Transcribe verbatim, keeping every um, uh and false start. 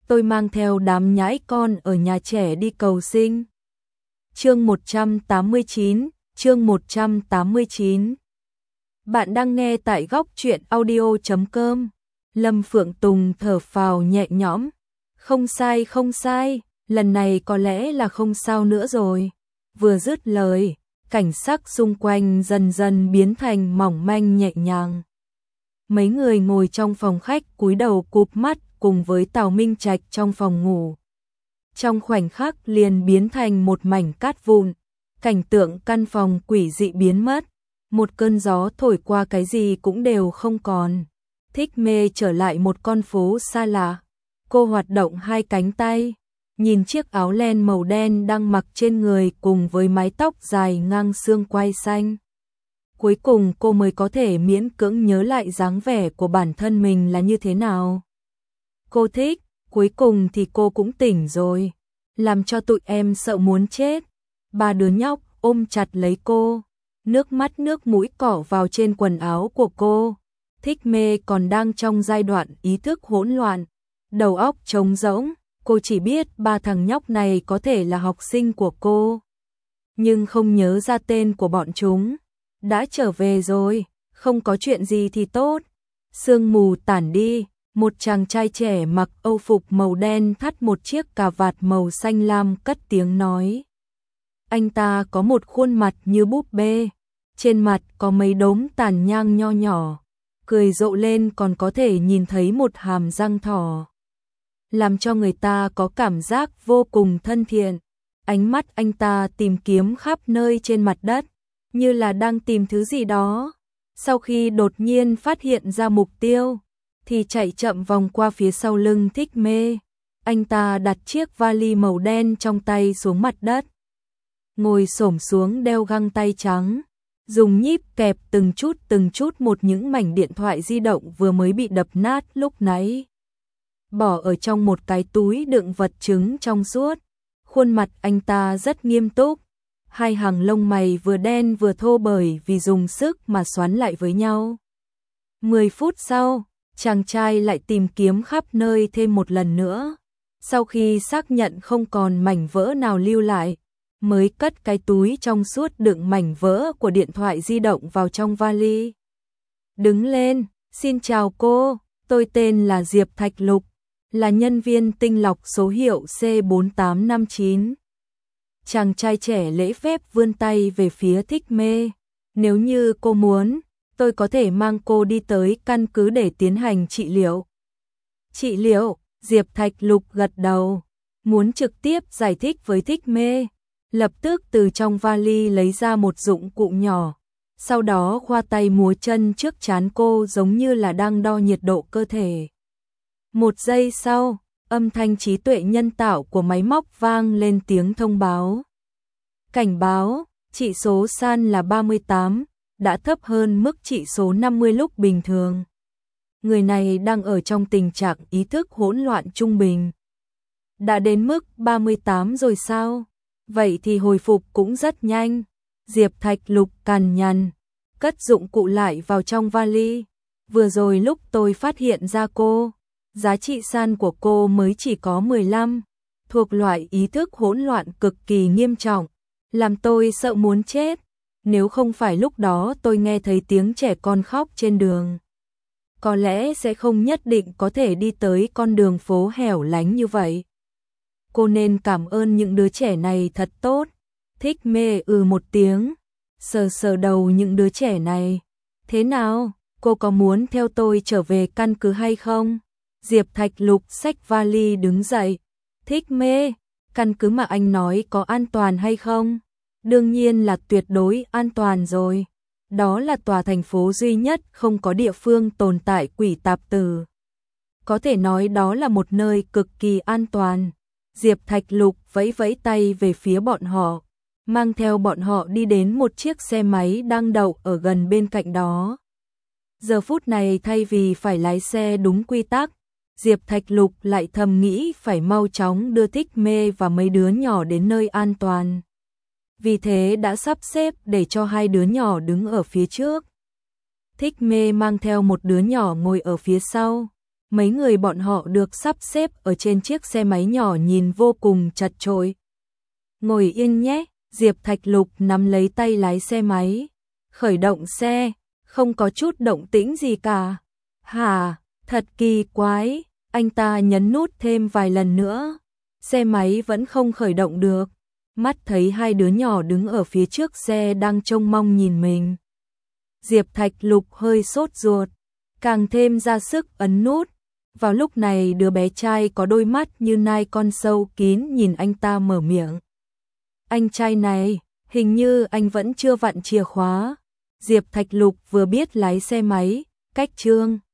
tôi mang theo đám nhãi con ở nhà trẻ đi cầu sinh. Chương một trăm tám mươi chín, chương một trăm tám mươi chín. Bạn đang nghe tại góc truyện audio chấm com. Lâm Phượng Tùng thở phào nhẹ nhõm. Không sai không sai, lần này có lẽ là không sao nữa rồi. Vừa dứt lời, cảnh sắc xung quanh dần dần biến thành mỏng manh nhẹ nhàng. Mấy người ngồi trong phòng khách cúi đầu cụp mắt cùng với Tào Minh Trạch trong phòng ngủ. Trong khoảnh khắc liền biến thành một mảnh cát vụn, cảnh tượng căn phòng quỷ dị biến mất, một cơn gió thổi qua cái gì cũng đều không còn. Thích Mê trở lại một con phố xa lạ, cô hoạt động hai cánh tay, nhìn chiếc áo len màu đen đang mặc trên người cùng với mái tóc dài ngang xương quai xanh. Cuối cùng cô mới có thể miễn cưỡng nhớ lại dáng vẻ của bản thân mình là như thế nào. Cô thích, cuối cùng thì cô cũng tỉnh rồi, làm cho tụi em sợ muốn chết. Ba đứa nhóc ôm chặt lấy cô, nước mắt nước mũi cỏ vào trên quần áo của cô. Thích Mê còn đang trong giai đoạn ý thức hỗn loạn, đầu óc trống rỗng, cô chỉ biết ba thằng nhóc này có thể là học sinh của cô, nhưng không nhớ ra tên của bọn chúng. Đã trở về rồi, không có chuyện gì thì tốt. Sương mù tản đi, một chàng trai trẻ mặc âu phục màu đen thắt một chiếc cà vạt màu xanh lam cất tiếng nói. Anh ta có một khuôn mặt như búp bê, trên mặt có mấy đốm tàn nhang nho nhỏ, cười rộ lên còn có thể nhìn thấy một hàm răng thỏ, làm cho người ta có cảm giác vô cùng thân thiện. Ánh mắt anh ta tìm kiếm khắp nơi trên mặt đất, như là đang tìm thứ gì đó. Sau khi đột nhiên phát hiện ra mục tiêu, thì chạy chậm vòng qua phía sau lưng Thích Mê. Anh ta đặt chiếc vali màu đen trong tay xuống mặt đất, ngồi xổm xuống đeo găng tay trắng, dùng nhíp kẹp từng chút từng chút một những mảnh điện thoại di động vừa mới bị đập nát lúc nãy, bỏ ở trong một cái túi đựng vật chứng trong suốt. Khuôn mặt anh ta rất nghiêm túc, hai hàng lông mày vừa đen vừa thô bởi vì dùng sức mà xoắn lại với nhau. Mười phút sau, chàng trai lại tìm kiếm khắp nơi thêm một lần nữa. Sau khi xác nhận không còn mảnh vỡ nào lưu lại, mới cất cái túi trong suốt đựng mảnh vỡ của điện thoại di động vào trong vali. Đứng lên, xin chào cô, tôi tên là Diệp Thạch Lục, là nhân viên tinh lọc số hiệu C bốn tám năm chín. Chàng trai trẻ lễ phép vươn tay về phía Thích Mê. Nếu như cô muốn, tôi có thể mang cô đi tới căn cứ để tiến hành trị liệu. Trị liệu? Diệp Thạch Lục gật đầu, muốn trực tiếp giải thích với Thích Mê. Lập tức từ trong vali lấy ra một dụng cụ nhỏ, sau đó khoa tay múa chân trước trán cô giống như là đang đo nhiệt độ cơ thể. Một giây sau, âm thanh trí tuệ nhân tạo của máy móc vang lên tiếng thông báo. Cảnh báo, chỉ số san là ba mươi tám, đã thấp hơn mức chỉ số năm mươi lúc bình thường. Người này đang ở trong tình trạng ý thức hỗn loạn trung bình. Đã đến mức ba mươi tám rồi sao? Vậy thì hồi phục cũng rất nhanh. Diệp Thạch Lục cằn nhằn, cất dụng cụ lại vào trong vali. Vừa rồi lúc tôi phát hiện ra cô, giá trị san của cô mới chỉ có mười lăm, thuộc loại ý thức hỗn loạn cực kỳ nghiêm trọng, làm tôi sợ muốn chết. Nếu không phải lúc đó tôi nghe thấy tiếng trẻ con khóc trên đường, có lẽ sẽ không nhất định có thể đi tới con đường phố hẻo lánh như vậy. Cô nên cảm ơn những đứa trẻ này thật tốt. Thích Mê ừ một tiếng, sờ sờ đầu những đứa trẻ này. Thế nào, cô có muốn theo tôi trở về căn cứ hay không? Diệp Thạch Lục xách vali đứng dậy. Thích Mê, căn cứ mà anh nói có an toàn hay không? Đương nhiên là tuyệt đối an toàn rồi. Đó là tòa thành phố duy nhất không có địa phương tồn tại quỷ tạp tử. Có thể nói đó là một nơi cực kỳ an toàn. Diệp Thạch Lục vẫy vẫy tay về phía bọn họ, mang theo bọn họ đi đến một chiếc xe máy đang đậu ở gần bên cạnh đó. Giờ phút này thay vì phải lái xe đúng quy tắc, Diệp Thạch Lục lại thầm nghĩ phải mau chóng đưa Thích Mê và mấy đứa nhỏ đến nơi an toàn. Vì thế đã sắp xếp để cho hai đứa nhỏ đứng ở phía trước. Thích Mê mang theo một đứa nhỏ ngồi ở phía sau, Mấy người bọn họ được sắp xếp ở trên chiếc xe máy nhỏ nhìn vô cùng chật chội. Ngồi yên nhé, Diệp Thạch Lục nắm lấy tay lái xe máy. Khởi động xe, không có chút động tĩnh gì cả. Hả, thật kỳ quái, anh ta nhấn nút thêm vài lần nữa. Xe máy vẫn không khởi động được. Mắt thấy hai đứa nhỏ đứng ở phía trước xe đang trông mong nhìn mình. Diệp Thạch Lục hơi sốt ruột, càng thêm ra sức ấn nút. Vào lúc này đứa bé trai có đôi mắt như nai con sâu kín nhìn anh ta mở miệng. Anh trai này, hình như anh vẫn chưa vặn chìa khóa. Diệp Thạch Lục vừa biết lái xe máy, cách Trương